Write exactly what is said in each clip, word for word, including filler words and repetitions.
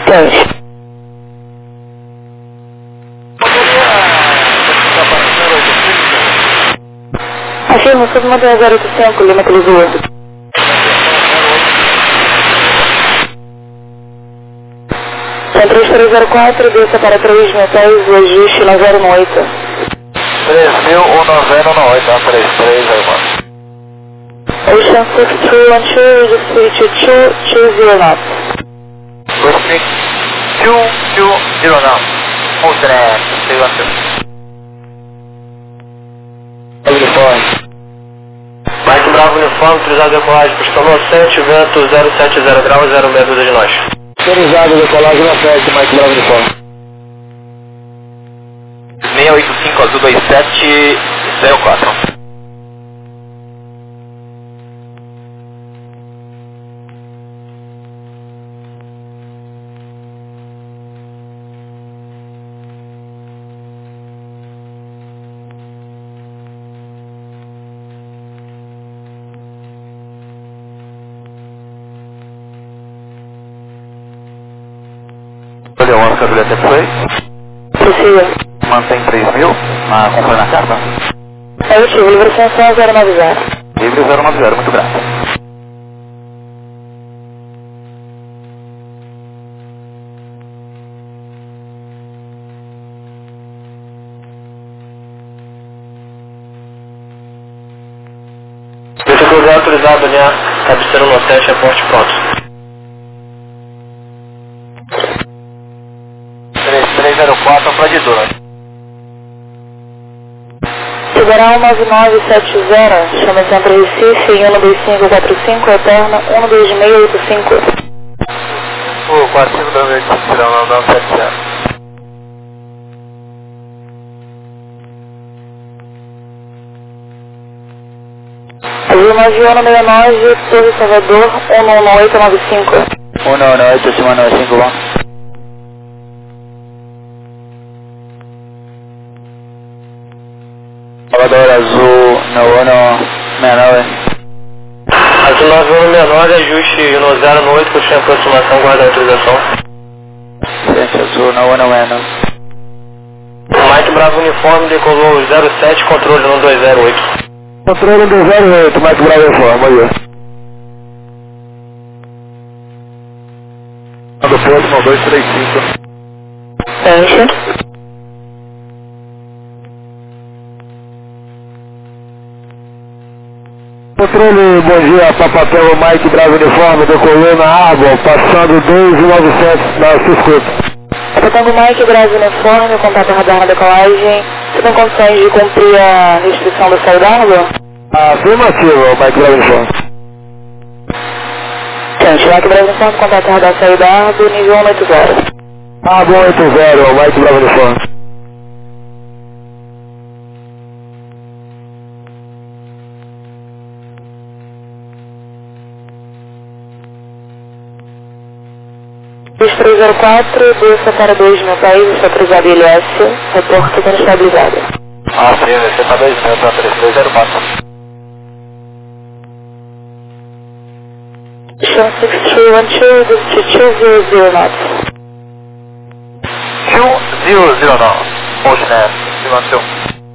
Quente. Afirma, submanter zero oito cinco, Lima Clisua. três três zero quatro, desça para três mil pés, o ajuste noveno oito. três mil, noveno oito, três três zero quatro. Ocean six two one two, register to two two zero knots. Ocean two two zero knots. Ocean six one two. Uniforme. Mike Bravo Uniforme, autorizado a decolagem, pistolou sete, vento zero sete zero graus, zero meia dúzia de nós. Autorizado a decolagem na sete, Mike Bravo Uniforme. seis oito cinco, azul dois sete zero quatro. Olha, o Oscar do até foi. Precisa. Mantém três mil, na compra na carta. É o tio, liberação zero nove zero. Livre zero nove zero, muito grato. Deixa eu cruzar autorizado, linha cabeceira no hotel, reporte pronto. três três zero quatro, para de dor. Federal nove nove sete zero, chama Centro Recife, em um dois cinco quatro cinco, eterno um dois seis oito cinco. O quatro cinco da vez, tirando não, não, sete zero. Azul nove um seis nove, Torre Salvador, um nove oito nove cinco. um nove oito, acima nove cinco, bom. Salvador Azul nove um seis nove. Azul nove um seis nove, ajuste no zero no oito, puxando aproximação, guarda a autorização. Gente, Azul nove um seis nove. Mike Bravo Uniforme, decolou zero sete, controle no dois zero oito. Controle no zero oito, Mike Bravo Uniforme, aí. Do próximo dois três cinco. Enche. Controle, bom dia, Papapel, Mike Bravo Uniforme, decolou na água, passando dois mil e novecentos na sua escuta. Capitão Mike Bravo Uniforme, contato radar na decolagem. Você tem condições de cumprir a restrição da saída da água? Afirmativo, Mike Bravo Uniforme. Gente, Mike Bravo Uniforme, contato radar saída da água, nível um oito zero. Ah, bom, oito zero, Mike Bravo Uniforme. dois três zero quatro, desça para dois mil pés, está autorizado I L S, reporte sendo estabilizado. Ah, sim, você está dois mil, para três três zero quatro. Ocean six three one two, this to two zero zero knots. two zero zero knots, Ocean six one two.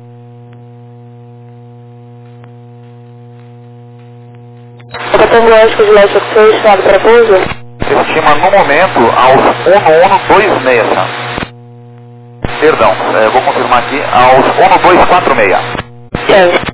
Capitão Goiás, de Leste Oxford, chamado para pouso? Estima no momento aos um um dois seis, tá? Perdão, é, vou confirmar aqui, aos um dois quatro seis. Sim.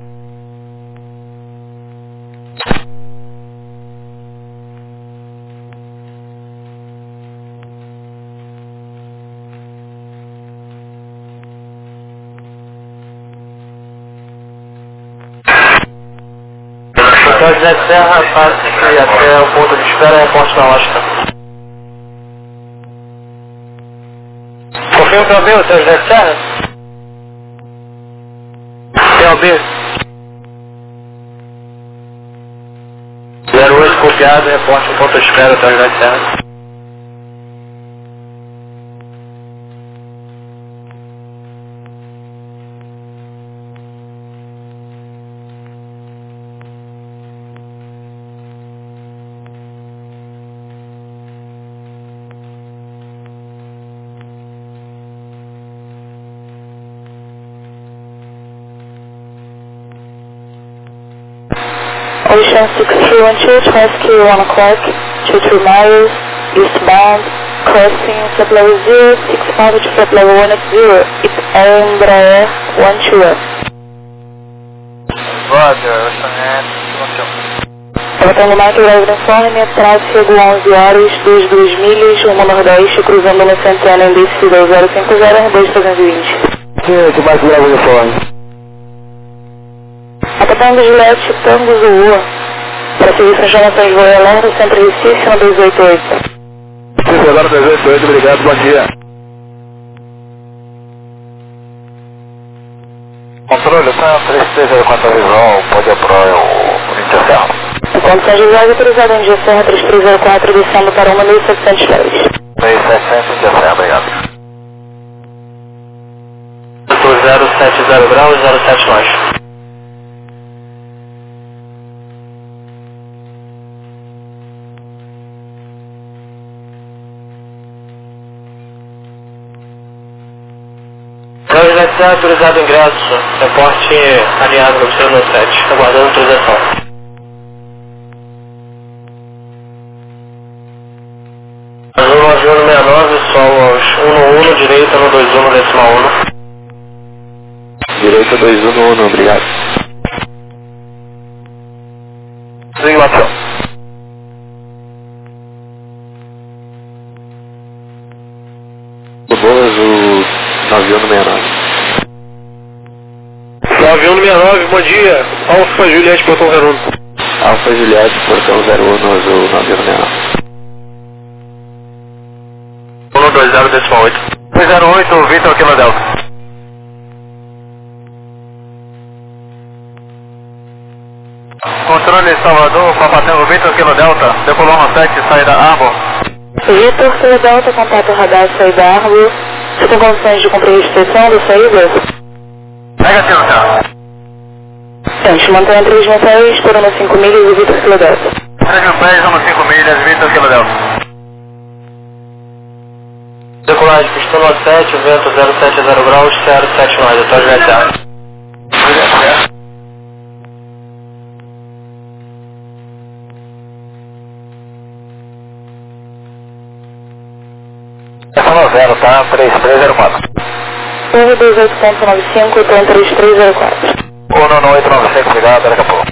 Hotel José Serra, passe até o ponto de espera, reporte na Oscar. Confirma para o B, Hotel José Serra? P O B. zero oito copiado, reporte no ponto de espera, Hotel José Serra. Ocean six three one two, rescue one o'clock, two three miles, eastbound, crossing flight level zero six five to flight level one eight zero, it's Embraer one two one. Roger, Ocean one two. Tratando Mike, Bravo Uniforme, tráfego onze horas, vinte e duas milhas, rumo nordeste, cruzando no Centeno em descida zero cinco zero, R dois trezentos e vinte. Sim, que mais Bravo Uniforme. Acatando Juliette, Tango Zulu, para serviço de informações de voo alerta, Centro Recife, um dois oito oito. Sim, agora dois oito oito, obrigado, bom dia. Controle, tá três três zero quatro visual, pode aprovar o Índia Serra. Enquanto São José, autorizado em Índia Serra três três zero quatro, descendo para um mil setecentos e dez. mil e setecentos, Índia Serra, obrigado. zero sete zero graus, zero sete nós. Universidade autorizado ingresso, reporte alinhado no zero sete, aguardando autorização. Azul nove um seis nove, sol aos um um, direita no dois um, decimal um. Direita dois um um, obrigado. Desligação. Boas, o nove um seis nove. nove um seis nove, bom dia. Alfa Juliette, portão zero um. Alfa Juliette, portão zero um, azul nove um seis nove. um dois zero, decimal oito. dois zero oito, Vitor, Kilo Delta. Controle Salvador, Papatango, Vitor, Kilo Delta. Decolou no sete, saída Arbor. Vitor, Kilo Delta, contato radar, saída Arbor. Você tem condições de cumprir a restrição da saída? Negativo, senhor. Tente manter três mil pés, por uma cinco milhas e Vitor, Kilo Delta. três mil pés, uma cinco milhas, Vitor, Kilo Delta. Decolagem, pistão sete, vento zero sete zero graus, zero sete nós, eu estou advertindo. Essa zero, tá? três três zero quatro. um dois oito ponto nove cinco, tem três três zero quatro. um oito nove cinco, obrigado, daqui a pouco.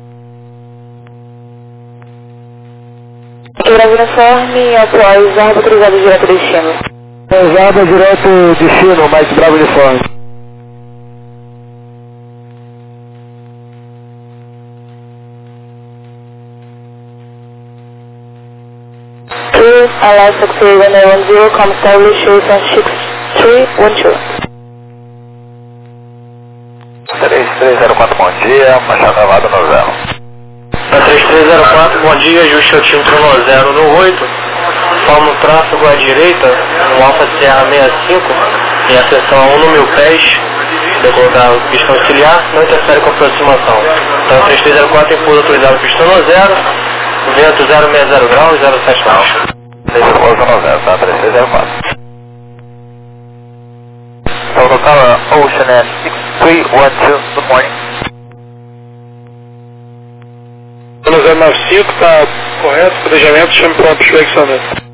Aqui Bravo Uniforme, após Arbor, autorizado direto destino. Pousada direto destino, mais Bravo Uniforme. Two, Alaska three one one zero, come establish Ocean six three one two. três três zero quatro, bom dia, Machado Gravado no zero. três três zero quatro, bom dia, ajuste o título no zero no oito. Forma o tráfego à direita, no Alfa Serra sessenta e cinco, em acessão a um no mil pés, decorrer da pista auxiliar, não interfere com a aproximação. Então três três zero quatro impulso autorizado pistão no zero, vento zero seis zero graus, zero sete graus. Impulso no zero, tá? três três zero quatro. So local Ocean six three one two, good morning. No zero nove cinco, tá correto, planejamento, chame pronto, flexionamento.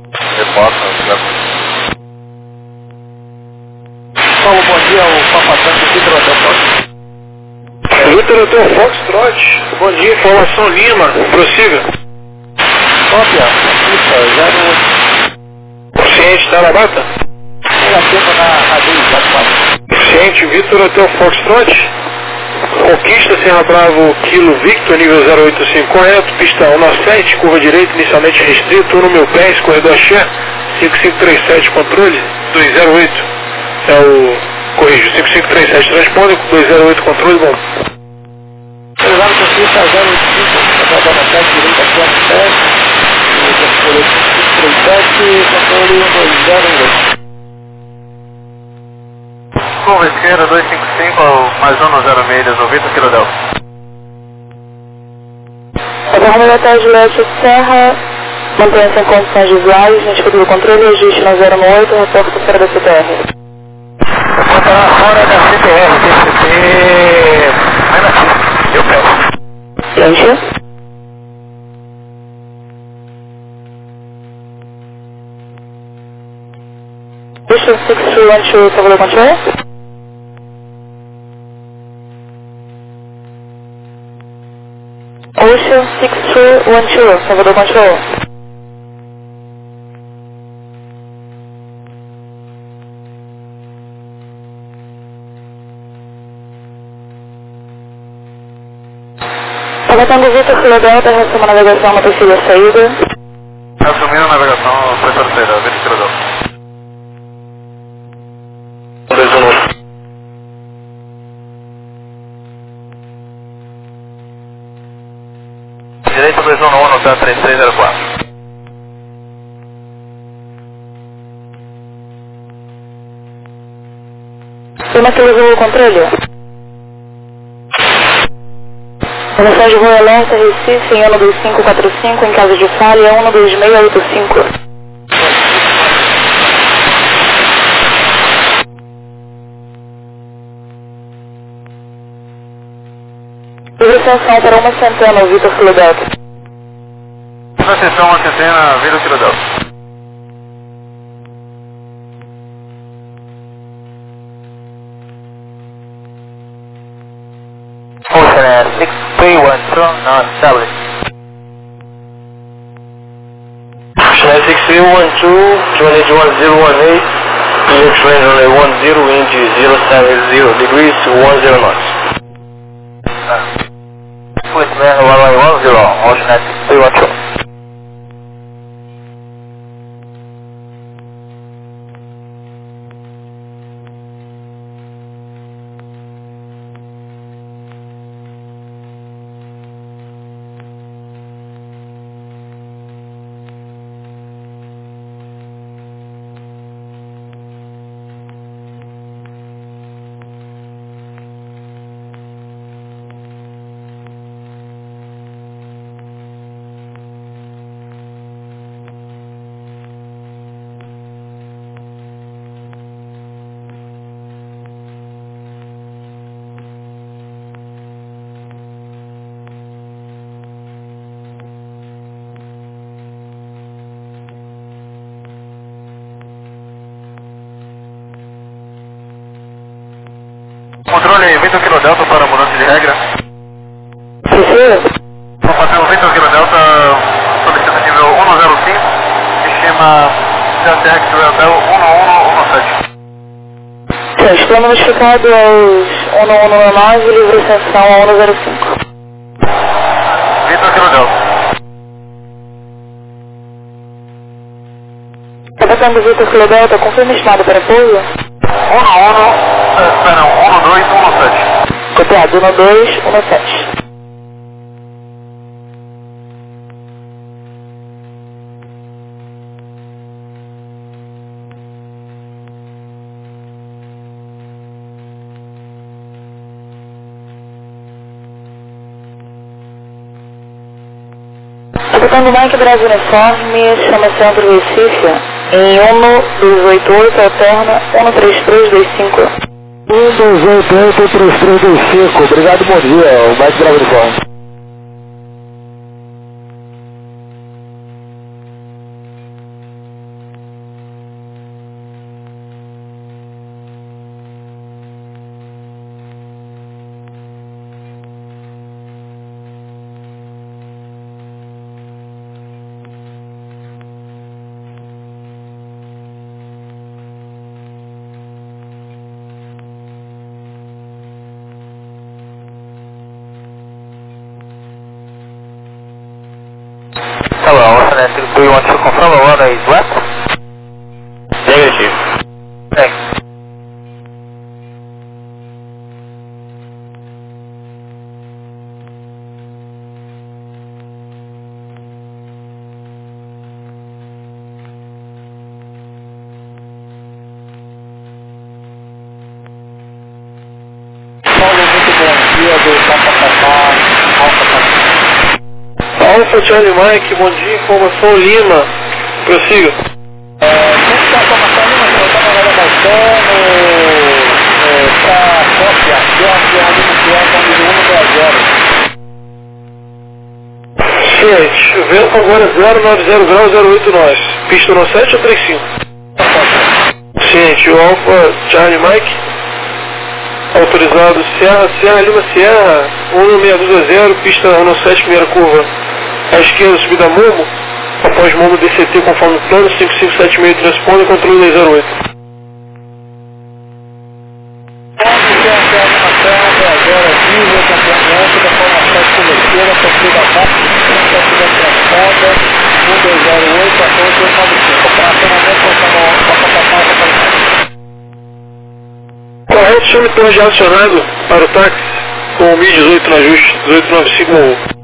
Paulo, bom dia, o Papatango, Vitor Hotel Fox. Vitor Hotel Foxtrot, bom dia, informação Lima, prossiga. Cópia, isso, zero... Ciente, tá na bata? Negativo na Radinho, quatro quatro. Ciente, Vitor Hotel Foxtrot. Conquista Serra Bravo, Kilo Victor, nível zero oito cinco, correto, pista um nove sete, curva direita, inicialmente restrito, um no meu pés, corredor Xé, cinco cinco três sete, controle, dois zero oito, é o, corrijo, cinco cinco três sete, transponder, dois zero oito, controle, bom. Elevado com pista zero oito cinco, aguardando sete, direita, quatro sete, controle cinco cinco três sete, controle dois zero oito. Curva esquerda, dois cinco cinco, mais um no zero milhas, o Vitor Kilo Delta. Aguarda Juliette Serra, mantenha-se em condições visuais, no escudo do controle, ajuste no zero oito, reporte fora da C T R. Reporta fora da C T R, C T T, mais na eu peço. Preenche. Ocean six three one two, Savolo Control. Ocean six three one two, Savolo Control. Agatando Vitor Kilo Delta, resumo a navegação na possível saída. Assumindo a navegação, foi terceira, Vitor Kilo Delta. dois um nove. Direito dois um um, tá três três zero quatro. Como é que ele usou o controle? Emissão de voo alerta Recife em um dois cinco quatro cinco, em caso de falha um dois seis oito cinco. Extensão para uma centena, Vitor Kilo Delta. Uma sessão, uma centena, Vitor Kilo Delta. Ocean six three one two, not established. Ocean six three one two, twenty one zero one eight, clear train runway one zero, wind zero seven zero degrees, one zero knots. Switzerland runway one zero, Ocean six three one two. Controle Vitor Kilo Delta para mudança de regra. Sim, Vou fazer o Vitor Kilo Delta solicitando nível um zero cinco, estima Delta X Hotel um um um sete. sim, estou notificado aos um um um nove, livre extensão a um zero cinco. Vitor Kilo Delta. Agatando Vitor Kilo Delta, confirma estimado para pouso. um um, espera, um dois um sete. Copiado, um dois um sete. Agatando Mike Brasil Uniforme, chama Centro Recife, em um dois oito oito, alterna um três três dois cinco. um dois oito oito, três três dois cinco, obrigado, bom dia, o Mike Brasil Uniforme. Hello, Ocean six three one two, confirm the runway is left? Negative. Thanks. Alfa Charlie Mike, bom dia, informação Lima, prossiga. É, sempre está a informação Lima, que nós estamos na navegação para Sofia, Sofia, Lima, Sofia, um zero. Ciente, vento agora zero nove zero graus, zero oito nós. Pista no sete ou três cinco? Ciente, o Alfa Charlie Mike, autorizado Serra, Serra Lima Sierra, um seis dois zero, pista um sete, primeira curva, à esquerda, subida Momo, após Momo D C T conforme o plano, cinco cinco sete seis transponder, controle dois zero oito. Correto, chame torre de acionado para o táxi com o M I dezoito no ajuste, dezoito nove cinco um.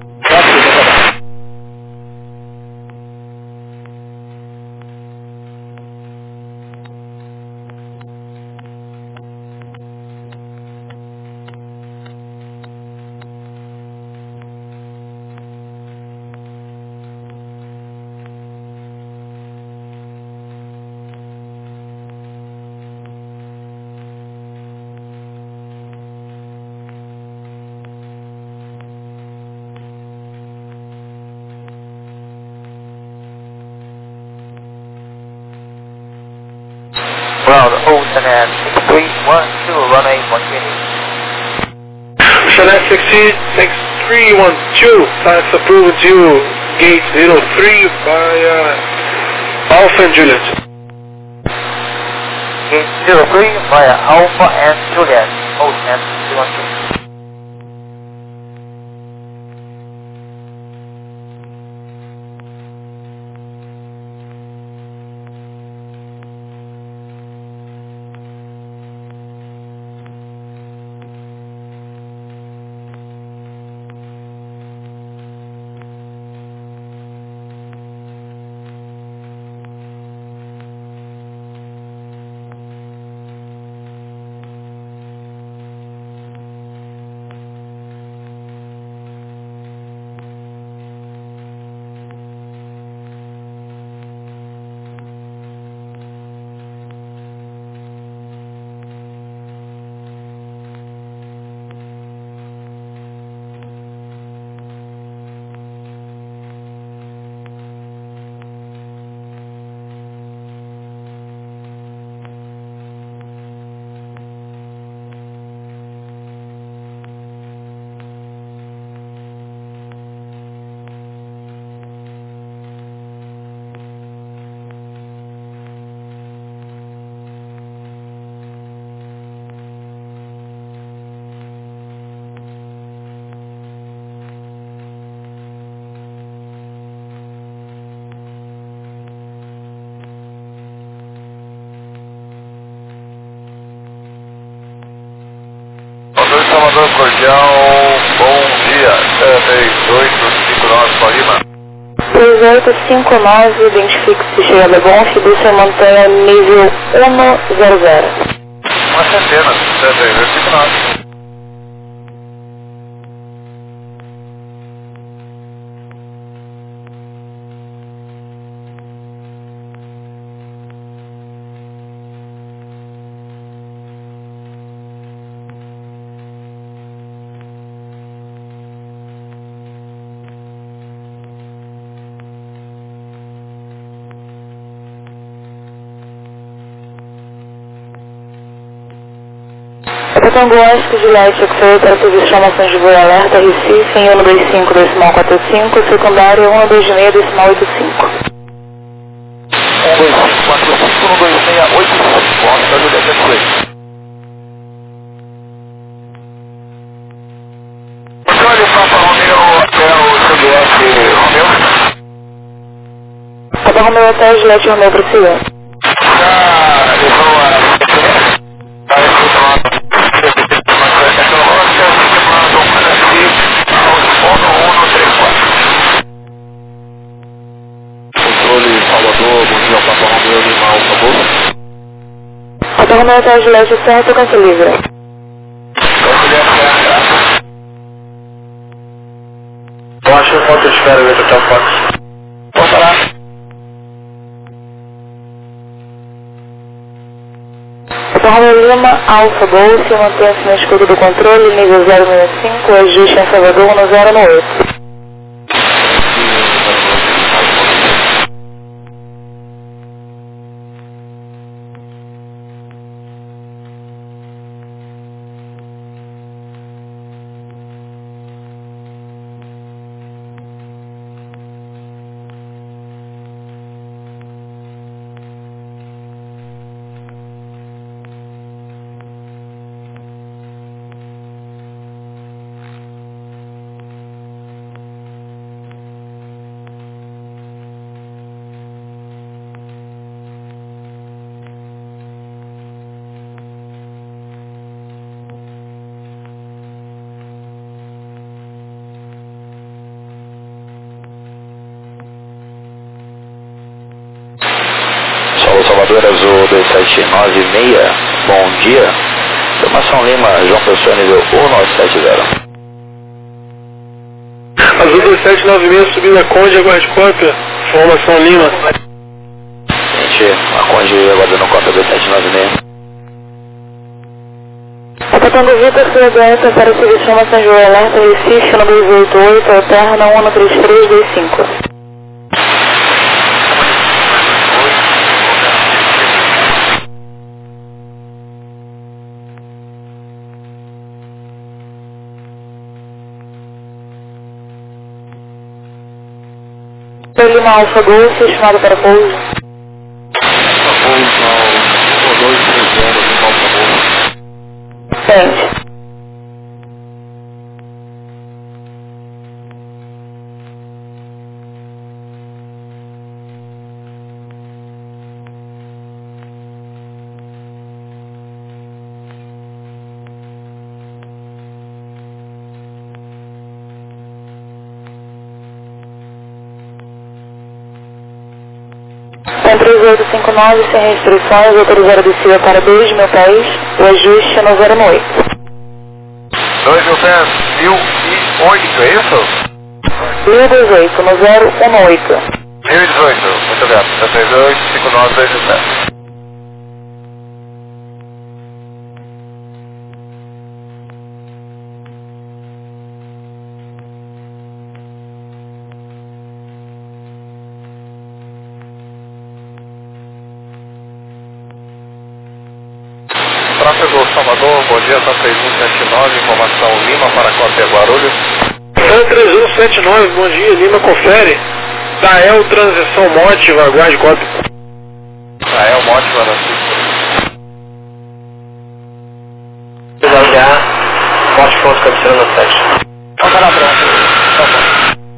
Ground Ocean and six three one two, runway one twenty. Ocean X Succeed, six three one two, tax approved to gate zero three by uh, Alpha and Juliet. Gate zero three via Alpha and Juliet, Ocean three one two. Salvador Cordial, bom dia, três oito cinco nove para Lima. três oito cinco nove, identifique-se chegada bom, fiducia montanha nível um zero zero. Uma centena, três oito cinco nove. Tango Oscar Juliette X oito, ativos informações de voo alerta, Recife, em um dois cinco, decimal quatro cinco, secundário um dois seis, decimal oito cinco. um dois cinco quatro cinco, um dois seis oito cinco, Oscar Juliette X oito. Controle Papa Romeo, Hotel Juliette Romeo. Papa Romeo, Hotel Juliette Romeo, prossiga. Já levou a... Vai escutar. Controle Salvador, bom dia, Papa Romeo Lima, por favor. Papa Romeo, Hotel Juliette certo, canto livre. Eu acho que falta de espera ver até o Fox. Vamos falar. Papa Romeo Lima, Alfa Golf, mantenha-se no escudo do controle, nível zero seis cinco, ajuste em Salvador no zero oito. Cruzeiro Azul dois sete nove seis, bom dia. Informação Lima, João Pessoa, nível um nove sete zero. Azul dois sete nove seis, subida Conde, aguarde cópia. Informação Lima. Gente, a Conde aguardando cópia dois sete nove seis. Acatando Vitor, foi aberta para o serviço de informações de alerta Recife, no dois oito oito, Eterna um um três três dois cinco. Lima Alfa Golf, estimado para pouso. Pouso ao dois três zero, Lima Alfa Golf. Sente. Tem três oito cinco nove, sem restrições, autorizar a descida para dois mil pés, o ajuste no zero oito. dois mil pés, mil e oito, é isso? mil e dezoito, no zero um oito. mil e dezoito, muito bem. três oito cinco nove, dois mil pés. Tráfego Salvador, bom dia, São três um sete nove, informação Lima para cópia Guarulhos. São três um sete nove, bom dia, Lima, confere. Dael, transição mótiva, aguarde cópia. Dael, mótiva, na Cisco. Cuidado já, forte ponto cabeceira no sete. Toca na pronta, tá bom.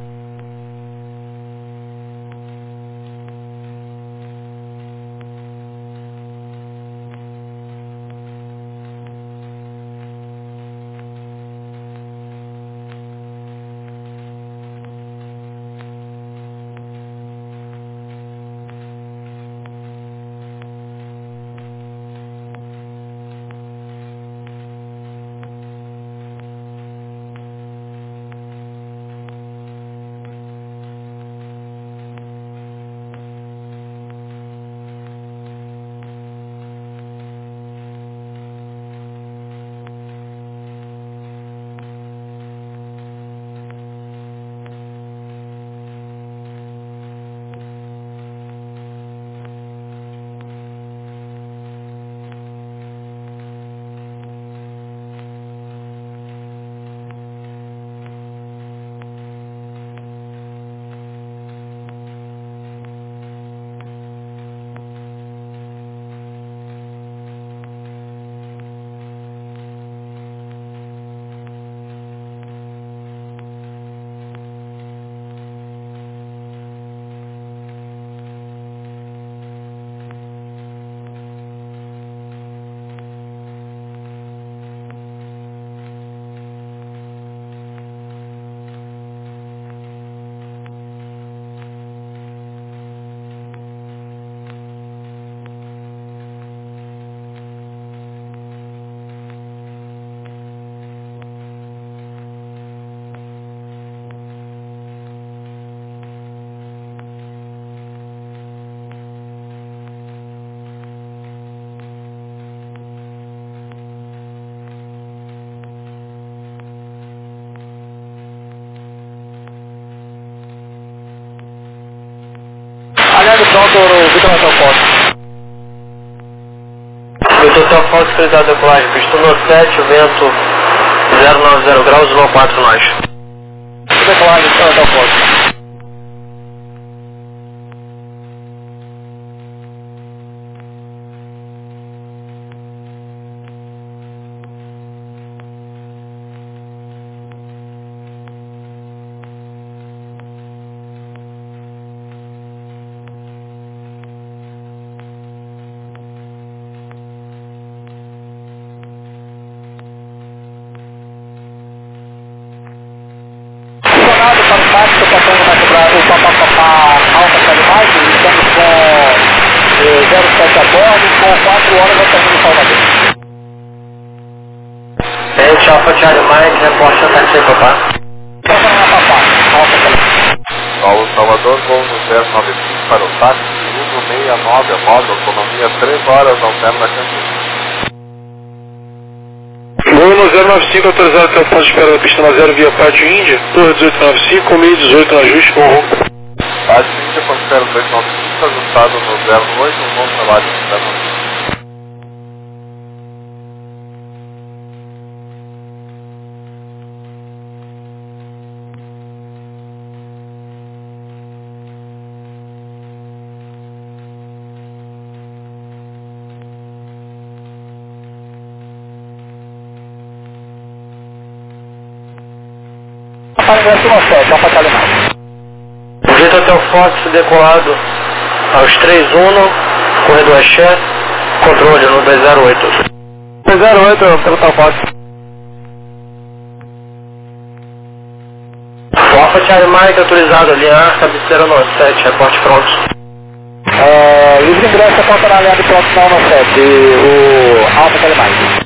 Aliado pronto, Vitor Natal Fox. Vitor Natal Fox, autorizado a decolagem, pista no sete, vento zero nove zero graus, no quatro nós. Decolagem, Vitor Natal Fox. Para o Máximo, zero sete a bordo, com quatro horas eu termino em Salvador. Gente, Alpha Charlie Mike, reporte ataque aí, papá. Passa na papá, Alpha Charlie. Paulo Salvador, voo no zero nove cinco para o táxi, uno sessenta e nove, a modo, autonomia três horas, alterna Campinas. Voo no zero nove cinco, autorizado até o ponto de espera da pista na zero, via Pátio Índia, Torre dezoito noventa e cinco, meio dezoito no ajuste com rumo. Pátio Índia, ponto de espera dois nove cinco, ajustado no zero oito, um novo trabalho no zero nove cinco. Para ingresso no sete, Alpha Charlie Mike. Jeito até o Fox decolado aos três um, corredor Axé, controle no dois zero oito. dois zero oito, perguntar o Fox. Alpha Charlie Mike autorizado, linha cabeceira no sete, reporte pronto. É, livre ingresso a conta na linha de pronto na no sete, o Alpha Charlie Mike.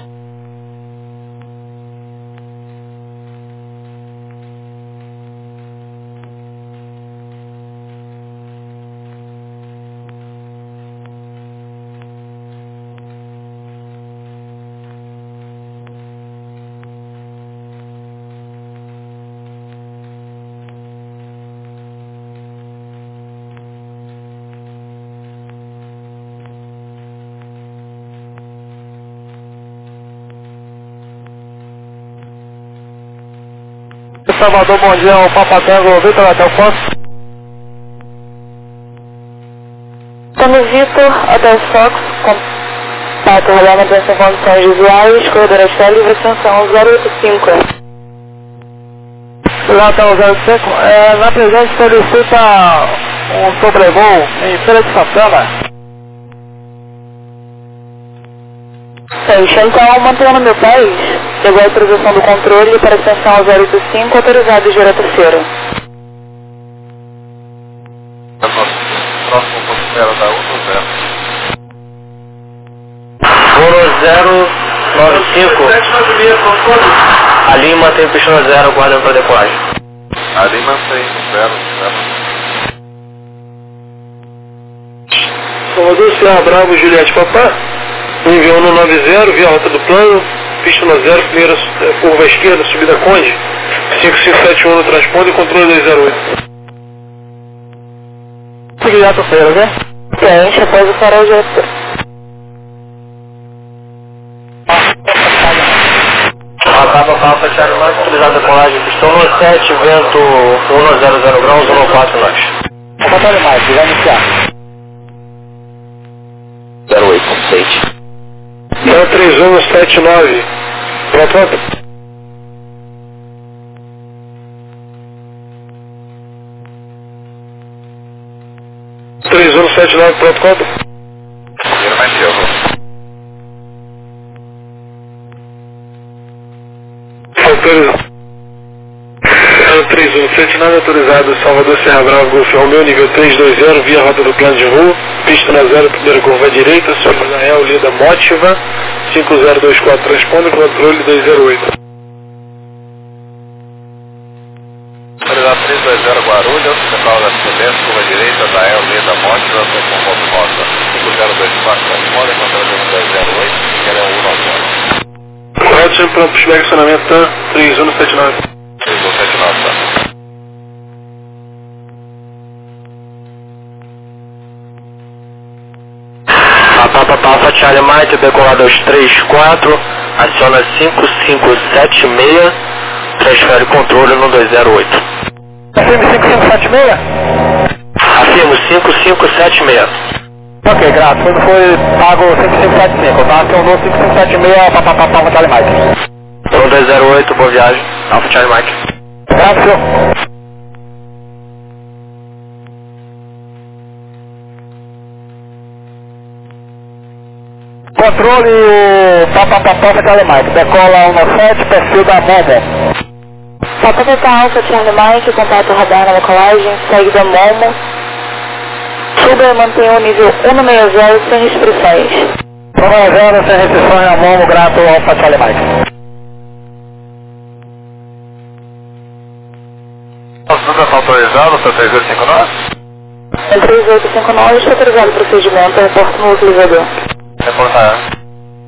Salvador, bom dia, o Papa Tango, Vitor, até o Fox. Tamo Vitor, até o Fox, contato rolando para essas condições visuais, corredor Axé, livre extensão zero oito cinco. Lá está o zero oito cinco, é, na presença solicita um sobrevoo em Feira de Santana. Fecha, então, mantendo meu país. Chegou a autorização do controle para extensão zero oito cinco, autorizado de hora terceira. Próximo ponto de espera da uno zero. Uno zero nove cinco. A Lima tem pista no zero, aguardando para decolagem. Ali mantém no zero, zero. Salvador, Serra Bravo, Juliette Papá. Enviou no nove zero, via rota do plano, pista no zero, primeira curva esquerda, subida Conde, cinco cinco sete um no transponde e controle dois zero oito. Segui a terceira, né? Gente, após o farol de outra. Acaba a Alpha Charlie Mike, utilizada a colagem, pistão no sete, vento um zero zero graus, um quatro nós. Alpha Charlie Mike, vai iniciar. zero oito seis. zero três um sete nove. Pronto, pronto. três um sete nove, pronto, pronto. Primeiro mais seu. Autorizado. três um sete nove, autorizado, Salvador, Serra Bravo, Golf Romeu, nível três dois zero, via rota do plano de rua, pista na zero, primeira curva à direita, sobre Nael, Lida Mótiva, cinco zero dois quatro, responde, controle dois zero oito. Autorizado três dois zero Guarulhos, central da Silvestre, curva direita, da El, Lida Mótiva, com ponto rosa, cinco zero dois quatro, responde, controle dois zero oito, que era um nove zero. Correto, sempre pronto para o estacionamento, tá? três um sete nove. três um sete nove, tá? A Papa Alpha Charlie Mike, decolado aos três quatro, aciona cinco cinco sete seis, transfere controle no dois zero oito. Afirme cinco cinco sete seis? Afirmo cinco cinco sete seis. Ok, graças. Quando foi pago cinco cinco sete cinco, tá? Acionou cinco cinco sete seis, Papa Alpha Charlie Mike. No dois zero oito, boa viagem. Alpha Charlie Mike. Graças, senhor. Controle o Papa Papa Charlie Mike, decola um sete, perfil da Momo. Papa Papa Alpha Charlie Mike, contato radar na decolagem, segue da Momo, Suba e mantenha o nível cento e sessenta sem restrições. cento e sessenta sem restrições, a Momo, grato ao Charlie Mike. Tudo está autorizado para três oito cinco nove? Em três oito cinco nove está autorizado o procedimento, reporte no utilizador. Reportar.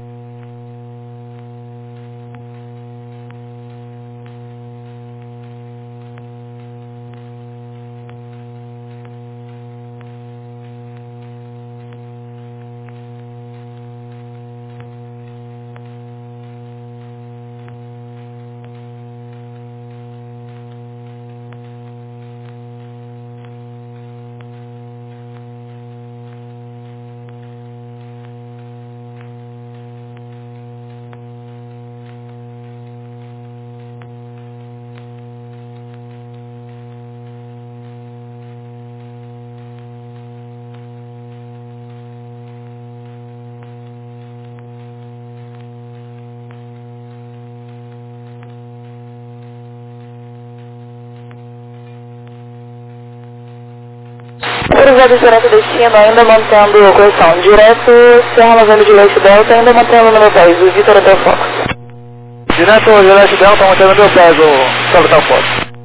Autorizado direto destino, ainda mantendo a correção. Direto Serra Novembro de Leste Delta, ainda mantendo o número dez, o Vitor Hotel Fox. Direto de Leste Delta, mantendo meu pé, o Capital Fox.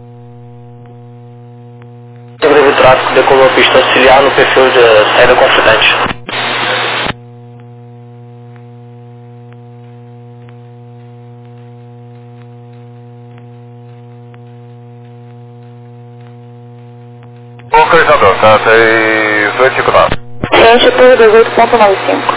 Breve tráfego decolou a pista auxiliar no perfil de saída confidente. Localizador, tá? três oito cinco nove. Frente por dezoito ponto noventa e cinco.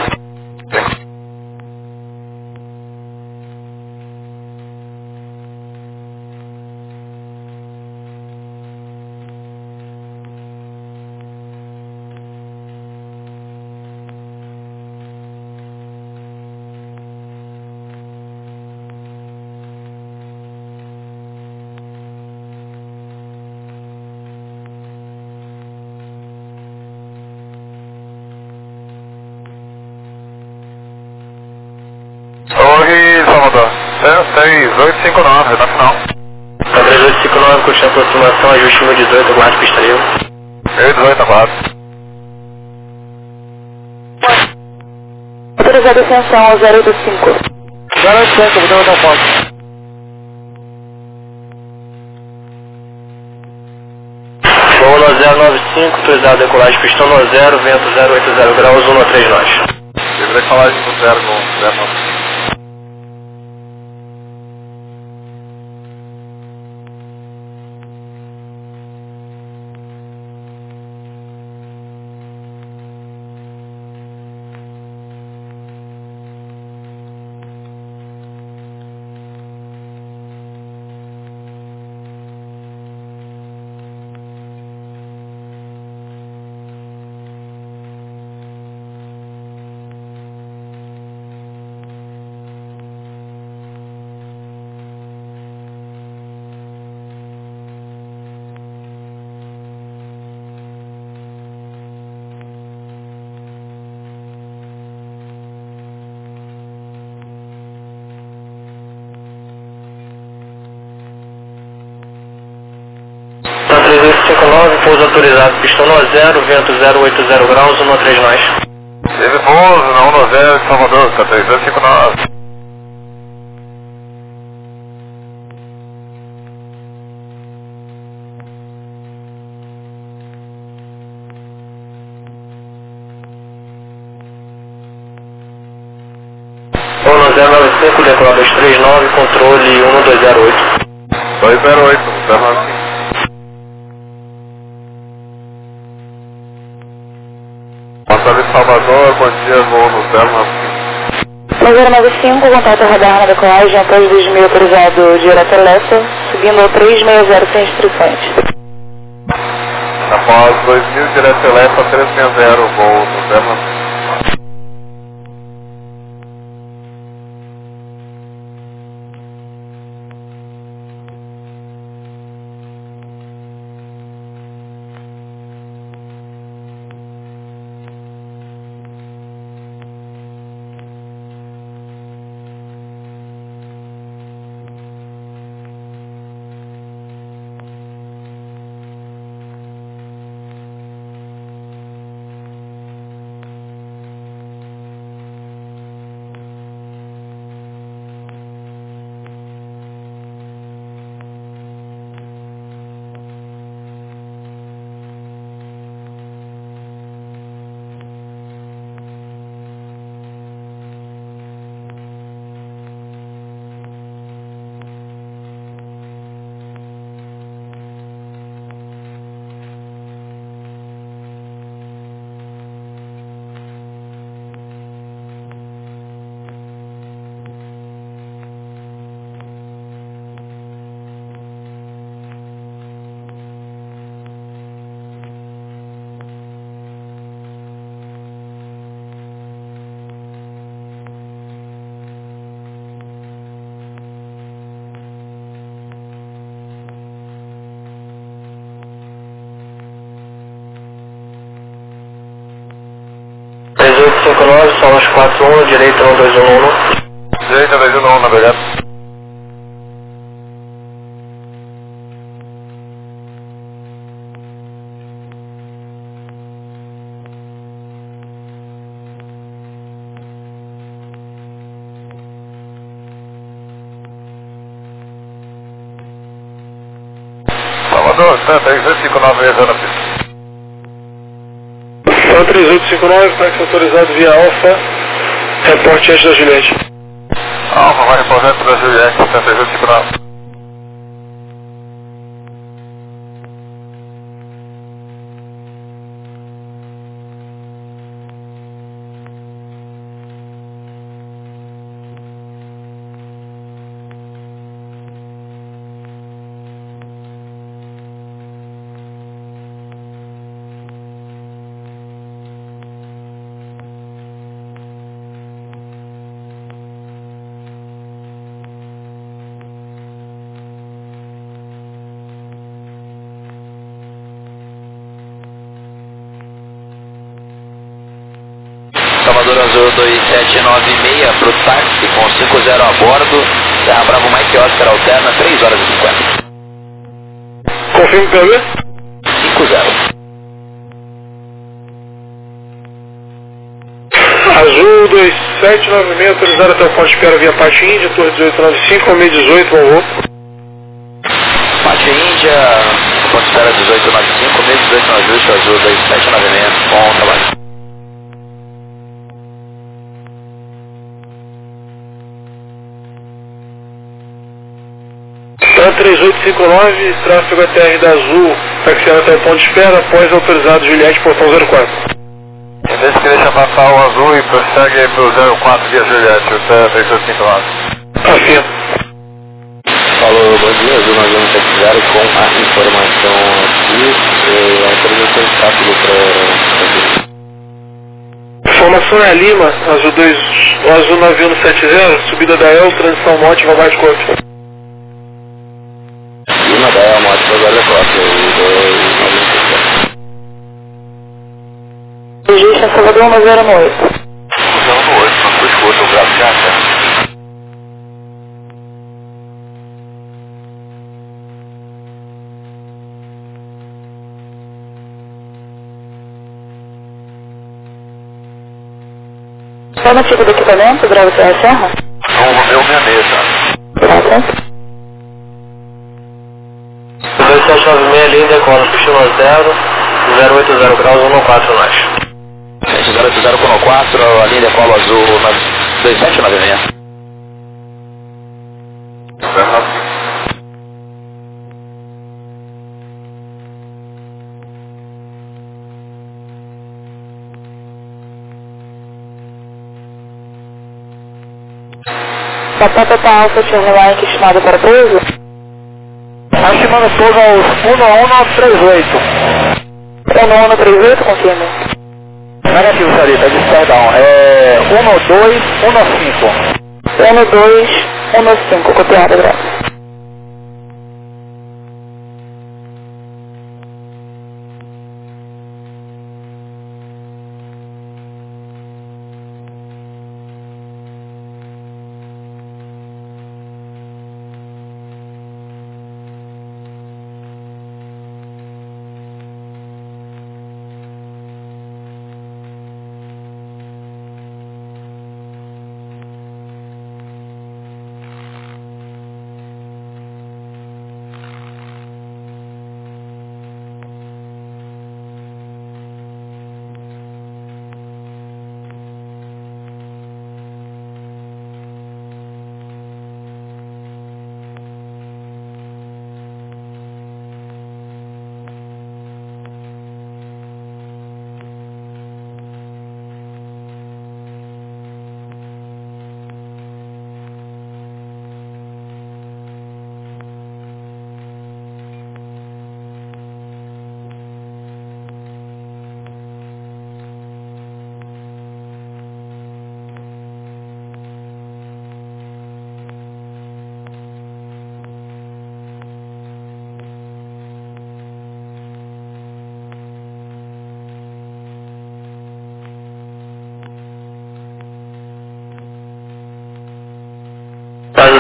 Oi, Salvador. três oito cinco nove, na final. três oito cinco nove, curtindo aproximação, ajuste mil dezoito, aguarde pista livre. mil dezoito, aguardo. Autorizado ascensão zero oito cinco. zero oito cinco, vou dar um Fox. Voo no zero nove cinco, autorizado decolagem pistão no zero, vento zero oito zero graus, um três nós. Livre decolagem do zero no zero nove cinco. três oito cinco nove, pouso autorizado, pistão no zero, vento zero oito zero graus, um três nós. Livre pouso, na um zero de Salvador, tá três oito cinco nove. Voo no zero nove cinco, decolar dois três nove, controle um dois zero oito. dois zero oito, zero nove cinco. Passado em Salvador, bom dia, voo no zero nove cinco. zero nove cinco, contato radar na decolagem após dois mil autorizado direto Alessa, subindo ao três seis zero sem restrições. Após dois mil, direto Elefa, três seis zero, voo no zero nove cinco. oito cinco nove, Solange quatro um, direita um dois um um. Direita dois um um, navegado. Salvador, tá, três oito cinco nove, realizando a pista. Então, três oito cinco nove, táxi autorizado via Alfa, reporte antes da Juliette. Alfa, vai reportando para a Juliette, tá, três oito cinco nove. Salvador Azul dois sete nove seis para o táxi com cinco zero a bordo, Serra Bravo Mike Oscar alterna três horas e cinquenta. Confirme P V? cinco zero. Azul dois sete nove seis, autorizado até o ponto de espera via Pátio Índia, Torre dezoito nove cinco, meio dezoito, bom voo. Pátio Índia, ponto de espera dezoito nove cinco, meio dezoito no ajuste, Azul dois sete nove seis, bom trabalho. Então, três oito cinco nove, tráfego A T R da Azul, taxiando até o ponto de espera, após autorizado Juliette, portão zero quatro. Em vez que deixa passar o Azul e prossegue para o zero quatro via Juliette, o três oito cinco nove. Afirmo. Falou, bom dia, Azul nove um sete zero com a informação aqui, e a autorização de tráfego para... Informação é a Lima, Azul dois, o Azul nove um sete zero, subida da El, transição Monte, Valbate Corpo. Lima da El, Monte, agora é próprio, o dois nove um sete zero. Registro Salvador um zero oito. zero oito, não foi escuta, o grave já está. Informativo do equipamento, Bravo Serra Serra? Não, o meu minha mesa. Graças. dois sete nove seis, linha decola, puxando zero, zero oito zero graus, um quatro nós. sete zero oito zero com quatro, a linha de Polo Azul dois sete nove seis. Errado. Batata Alfa Charlie Mike estimado para pouso? Estimando pouso aos um um três oito. um um três oito, confirme. Negativo, Sarita, de perdão. É um dois um cinco. um dois um cinco, copiado, graças.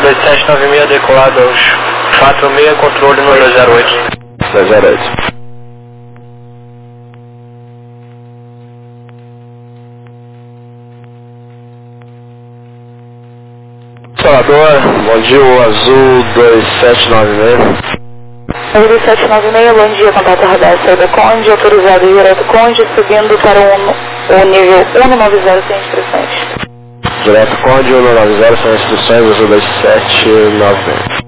dois sete nove seis decolado aos quatro seis, controle no dois zero oito. dois zero oito. Salvador, bom dia, o Azul dois sete nove seis. Azul dois sete nove seis, bom dia, contato radar, saída Conde, autorizado direto Conde, subindo para o, o nível um nove zero sem instruções. Direto Conde, um nove zero sem instruções, Azul dois sete nove seis.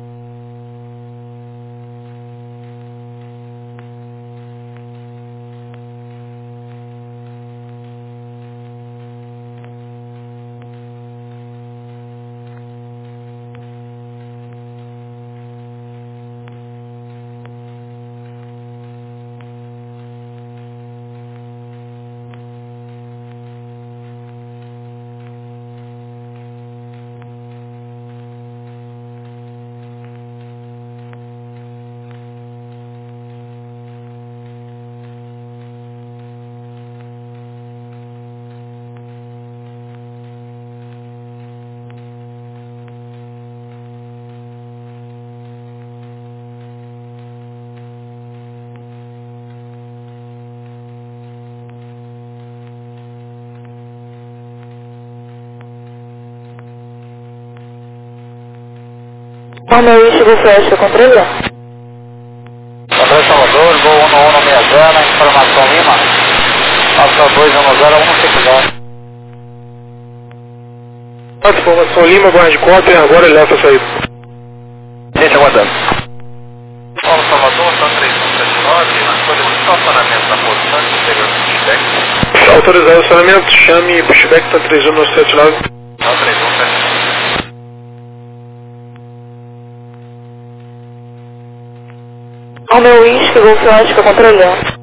Romeo East, Golf Oeste, controle. Controle Salvador, voo um um seis zero, informação Lima. Passa dois um zero um cinco zero. Informação Lima, guarde cópia, agora ele leva a saída. Gente, aguardando. Paulo Salvador, são três um sete nove, na escolha de estacionamento na posição interior do pushback. Autorizado o estacionamento, chame pushback para três um sete nove. Não, três um sete nove. Romeo East, Golf Oeste, controle.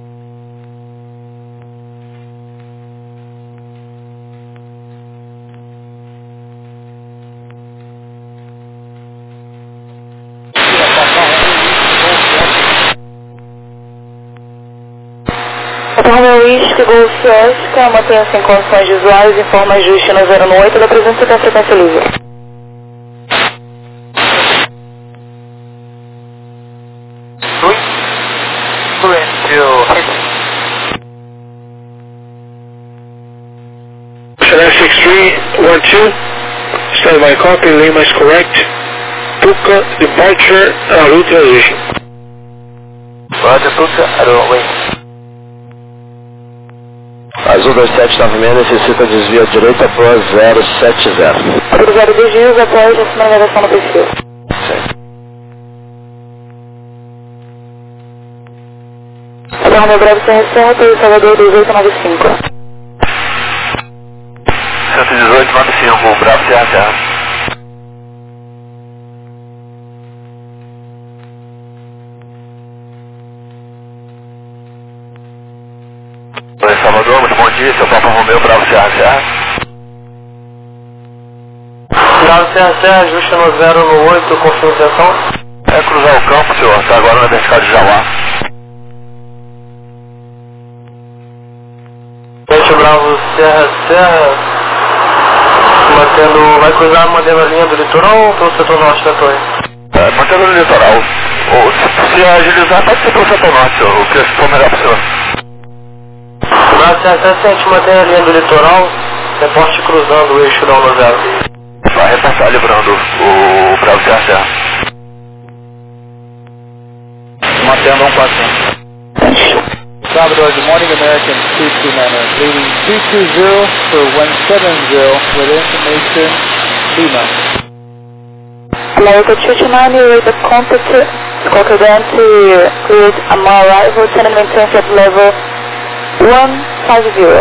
Romeo East, Golf Oeste, mantenha-se em condições visuais, informa ajuste no zero oito da presença da frequência livre. six three one two, stand by copy, Lima is correct. Tuca, departure, uh, route transition. Roger, Tuca, Arrow, Azul dois sete nove seis necessita desvio à direita para zero sete zero. Autorizado desvios após a sinalização no perfil. Sim. Romeo Bravo sem receita e Salvador dois oito nove cinco. cento e dezoito, nove cinco, Bravo Serra Serra. Oi, Salvador, muito bom dia, seu Papa Romeu, Bravo Serra Serra. Bravo Serra Serra, ajuste no zero oito, confirmação. É cruzar o campo, senhor, está agora na vertical de Jauá. Gente, Bravo Serra Serra. Mantendo, vai cruzar mantendo a linha do litoral ou pelo setor norte da torre? É, mantendo no litoral. Ou, se, se agilizar, pode ser pelo setor norte, senhor, o que for melhor para o senhor. Bravo Serra Serra, se a gente mantém a linha do litoral, reporte cruzando o eixo da um zero. Vai reportar livrando o Bravo Serra Serra. Mantendo um quatro cinco. Salvador, good morning, American two two niner, leading two two zero for one seven zero with information Lima. American two two niner with the competent confident to create a more arrival, turning maintain at level one five zero.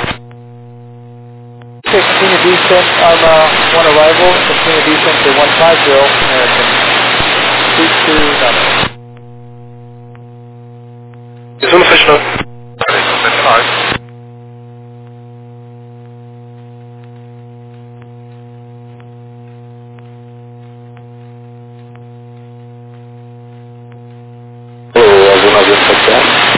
Continue descent on uh, one arrival, continue descent to one five zero, American two two niner. três um sete nove. três um sete nove. O Azul nove sete zero.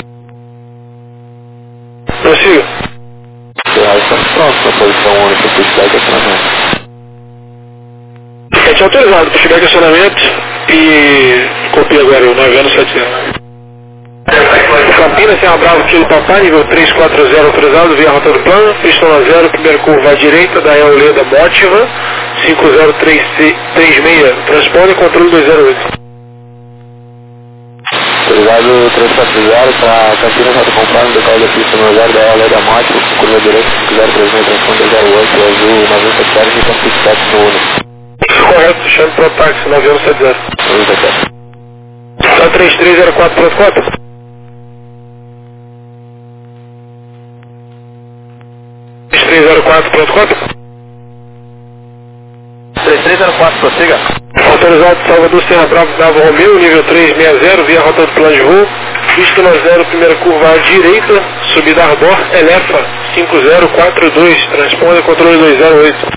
Prossiga. Estamos prontos para a posição única, pushback acionamento. sete autorizado para chegar questionamento e copia agora o nove anos sete zero. Campinas, Serra Bravo, Kilo Papai, nível três quatro zero autorizado, via rota do plano, pistão a zero, primeira curva à direita, da Eoleda Motiva, cinco zero três seis, transponder, controle dois zero oito. Autorizado três quatro zero para Campinas, rota com plano, decola da pista no zero, da Eoleda Motiva, curva direita, cinco zero três seis, transponder zero oito, azul, nove sete zero, e campo sete no Uno. Correto, chame para o táxi, nove anos sete zero. Tá três três zero quatro ponto quatro. três três zero quatro ponto quatro. três três zero quatro, prossiga. Autorizado Salvador Serra Bravo, Bravo Romeu, nível três seis zero, via rota do plano de voo, pista no zero, primeira curva à direita, subida Arbor, Elefa, cinco zero quatro dois, transponder, controle dois zero oito.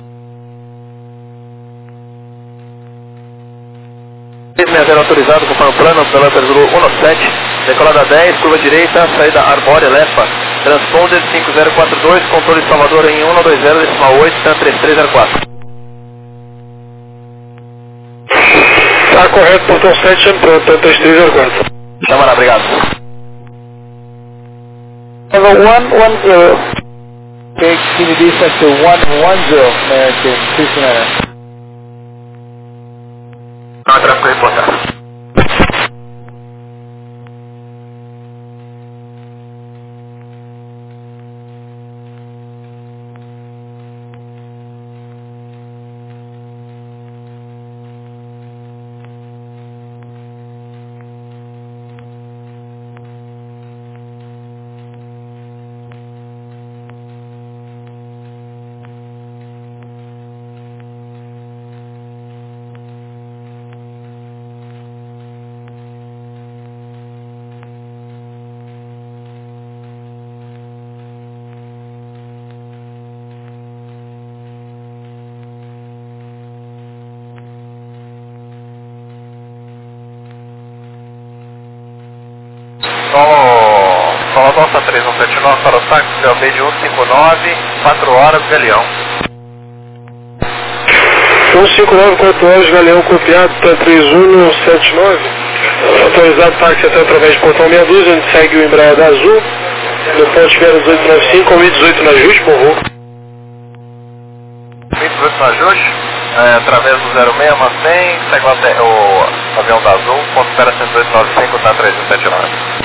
seis seis zero autorizado, conforme o plano, pela Azul um sete, decolada dez, curva direita, saída Arbor, Elefa, transponder cinco zero quatro dois, controle de Salvador em um dois zero, decimal oito, três três zero quatro. Tá correto, portão sete, chame pronto, três três zero quatro. Chama lá, obrigado. Level one one zero. Big C D D sector one one zero, American two two nine. Não, tráfego reportado. Salvador Alfa três um sete nove para o táxi, C O B de um cinco nove, quatro horas, Galeão. um cinco nove, quatro horas, Galeão copiado, tá três um sete nove. Autorizado táxi até através de portão meia dúzia, onde segue o Embraer Azul. No ponto espera dezoito noventa e cinco, convite dezoito na Ajuste, bom voo. vinte e dezoito na Ajuste, é, através do zero seis, mantém, segue o, ate- o avião da Azul, ponto espera cento e dezoito noventa e cinco, tá três um sete nove.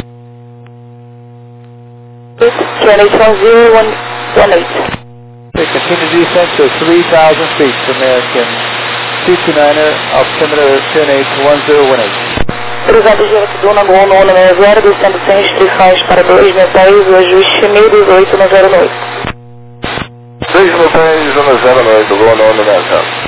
twenty one zero one one eight. Continue descent to three thousand feet for American two two niner, altimeter ten eight one zero one eight. Autorizado giro Duna Gol no Uno sessenta, descendo sem restrições para dois metais, o ajuste mil e dezoito no zero oito. dois metais, um zero oito, Gol no Uno sessenta.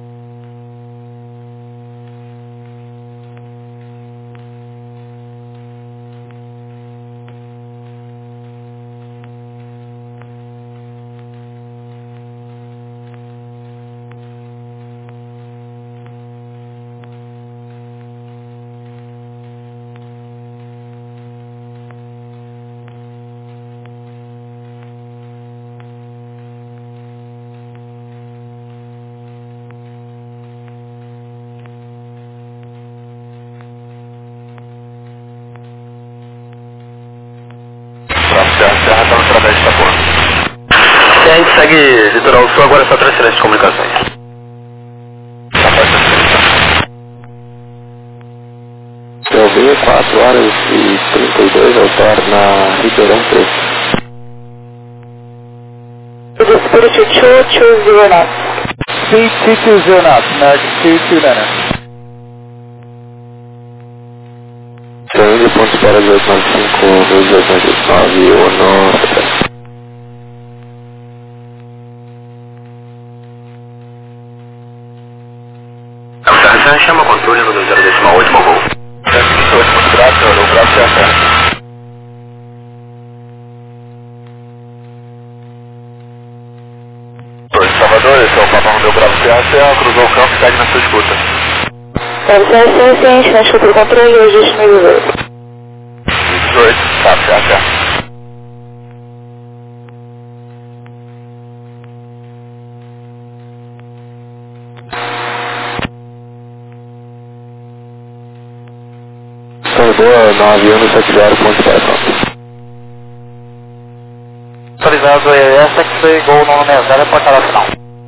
E a gente segue Litoral Sul, agora é só transferência de comunicações. C O B quatro horas e trinta e dois, alterna Ribeirão Preto. Spirit two two zero knots. Speed two two zero knots, American two two niner. Saindo ponto espera dezoito noventa e cinco, dezoito noventa e nove, Uno. Você chama controle no dois zero decimal oito, bom voo. Graças, o braço é a terra. Salvador, esse é o Papa Romeu Bravo C A C A, cruzou o campo e segue na sua escuta. Sim, sim, sim, na escuta do controle, o ajuste mil e dezoito. dezoito, tá, C A C A. sua, nove um sete zero, ponto para pronto. Autorizado E S, X-Ray, Gol nove seis zero, portada final.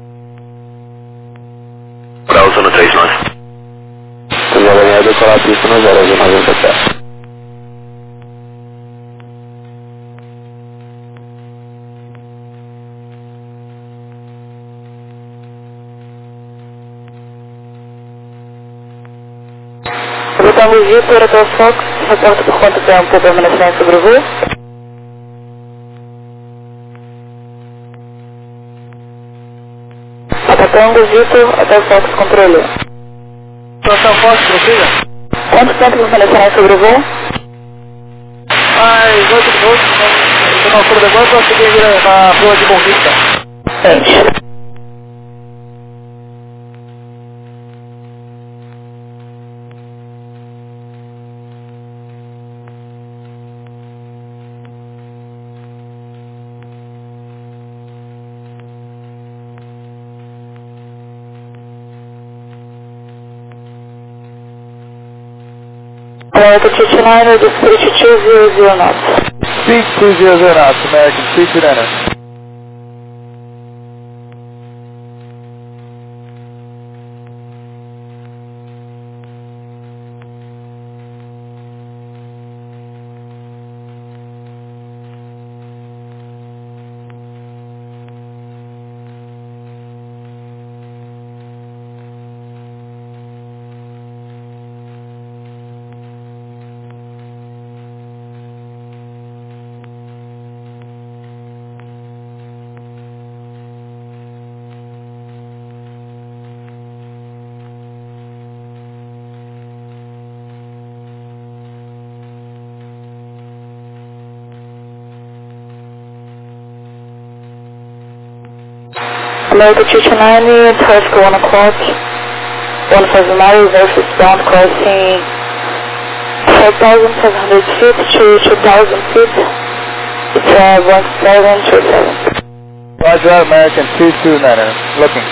Browser no três nove. Tudo alinhado, decolar a pista no zero zero nove sete zero. Tango Vitor, Hotel Fox, reporta por quanto tempo permanecerá sobre o voo? Tango Vitor, Hotel Fox, controle. Hotel Fox, prossiga. Quanto tempo permanecerá sobre o voo? Mais oito minutos, então, na altura da agora, para seguir na rua de Bom Vista. Gente. American two two nine, the speed two zero zero knots. Speed two zero zero knots, American two two nine. American two two nine, traffic one o'clock, one five miles, northeast bound, crossing four thousand seven hundred feet to two thousand feet. It's uh, one seven two seven. Roger, American two two nine, looking.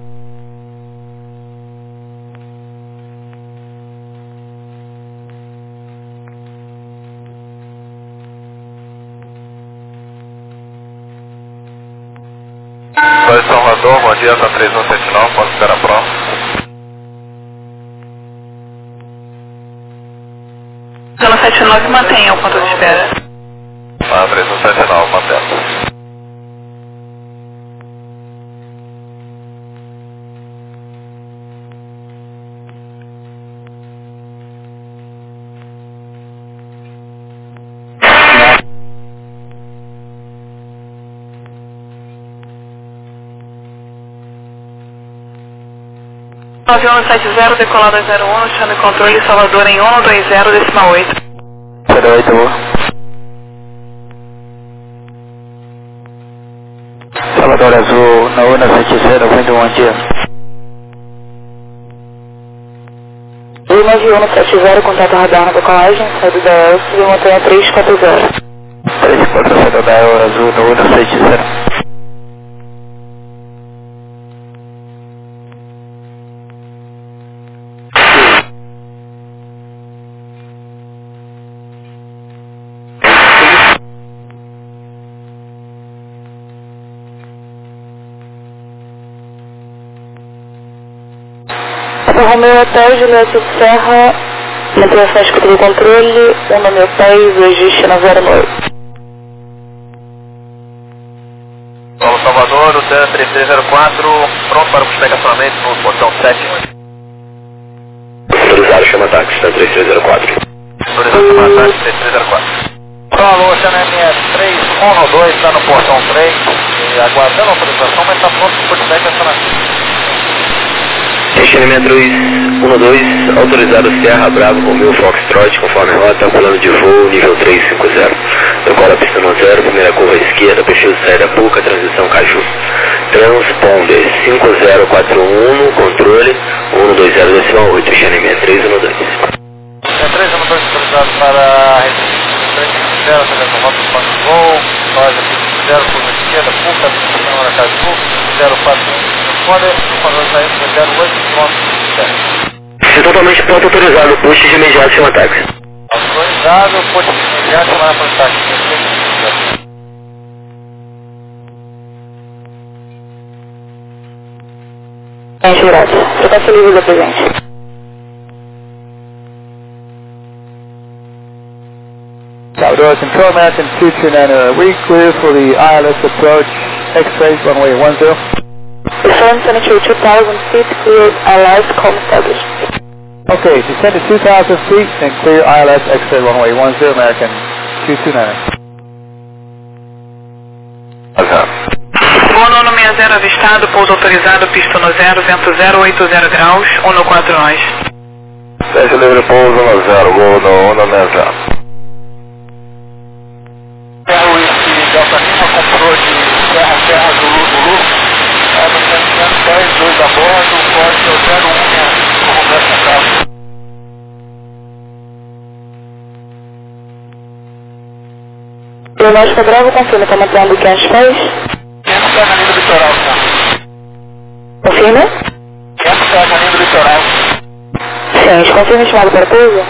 Oi, Salvador, bom dia, tá três um sete nove, posso esperar próximo? Zona sete nove, mantenha o ponto de espera. Ah, três um sete nove, mantendo. nove um sete zero, decolada zero um, chame controle Salvador em um dois zero, decimal oito. zero oito, boa. Salvador Azul, na U sete zero, vindo bom dia. U nove um sete zero, contato radar na decolagem, saída da E S, montanha três quatro zero. três quatro zero da U Azul, na U sete zero. Romeu Hotel, Juliette Serra, mantenha a escuta do controle, um nome hotéis, hoje China zero nove. Vamos, Salvador, o T três três zero quatro, pronto para o estacionamento no portão sete. Autorizado, chama táxi, tá três três zero quatro. Autorizado, chama táxi, três três zero quatro. Alô, C N M três um dois, está no portão três, e aguardando a autorização, mas está pronto para o estacionamento. Enxergamento três um dois, autorizado Serra Bravo Romeu Foxtrot, conforme rota, plano de voo, nível três cinco zero. Decola pista no zero, primeira curva à esquerda, perfil saída Puca, transição Caju. Transponder cinco zero quatro um, controle um dois zero decimal oito, enxergamento três um dois. três um dois autorizado para três cinco zero, fazendo rota do plano de voo, loja zero curva à esquerda, Puca, transição Caju, zero quatro um. Transponder, falando saindo zero oito quilômetros. Se totalmente pronto, autorizado, puxe de imediato, chama táxi. autorizado, pode ligar semana para o táxi. Gente, graças. Frequência livre da presente. Salvador Control American two two nine, are we clear for the I L S approach, X-ray, runway one zero? Descend seventy-two thousand feet, clear I L S, com established. Okay, descend to two thousand feet and clear I L S, X-ray, runway one zero, American two two nine. Voo nono sessenta avistado, pouso autorizado, pista no zero, vento zero oito zero graus, um no quatro nós. Fecha livre pouso no zero, voo no um sessenta. Ferro e Delta Lima comprou de Serra Serra do Lulu, é no cento e dez, dois a bordo, o código é o zero um, como Roberto Central. Leonardo Bravo, confirma, está mantendo o que a gente fez? quinhentos pés na linha do litoral, tá? Confirma? quinhentos pés na linha do litoral. Sim, a gente confirma estimado para pouso?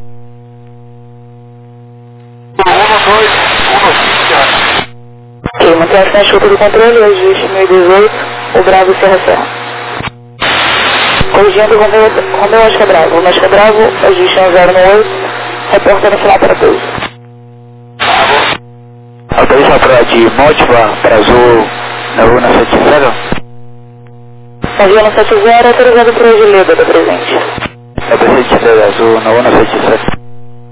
um, dois, um, cinco, Ok, mantém a chuta do controle, ajuste mil e dezoito, o Bravo Serra Serra. Corrigindo o Romeu Oscar Bravo, Romeu Oscar Bravo, ajuste um zero no oito, reporta no final para pouso. Autoriza para de Motiva para Azul na rua setenta. Navio no setenta, autorizado para hoje Leda da presente. É presente da Azul na rua setenta.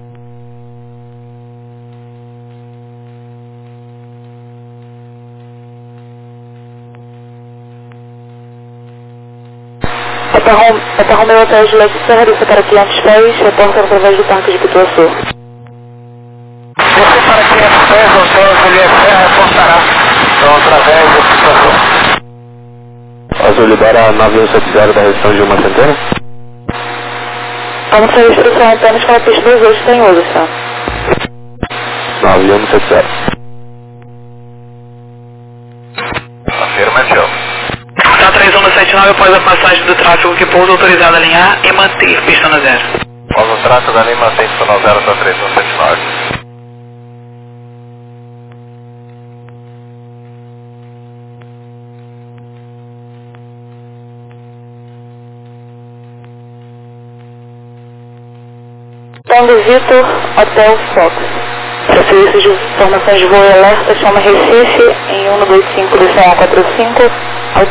Até Romeu Hotel de Leste Serra, desce para quinhentos pés, reporta através do Parque de Pituaçu. Você para quinhentos pés, Hotel Juliette Serra, reportará. Então, através da situação. Azul libera nove um sete zero da região de uma centena. Vamos fazer instrução apenas com a pista dois hoje sem uso, tá? nove um sete zero. Afirmativo. Tá três um sete nove após a passagem do tráfego que pouso autorizado a alinhar e manter pista no zero. Após o tráfego da Lima tem pista no zero da três um sete nove. Tango Vitor, Hotel Fox. Para serviços de informações de voo e alerta, chama Recife em um dois cinco, D C um quatro cinco.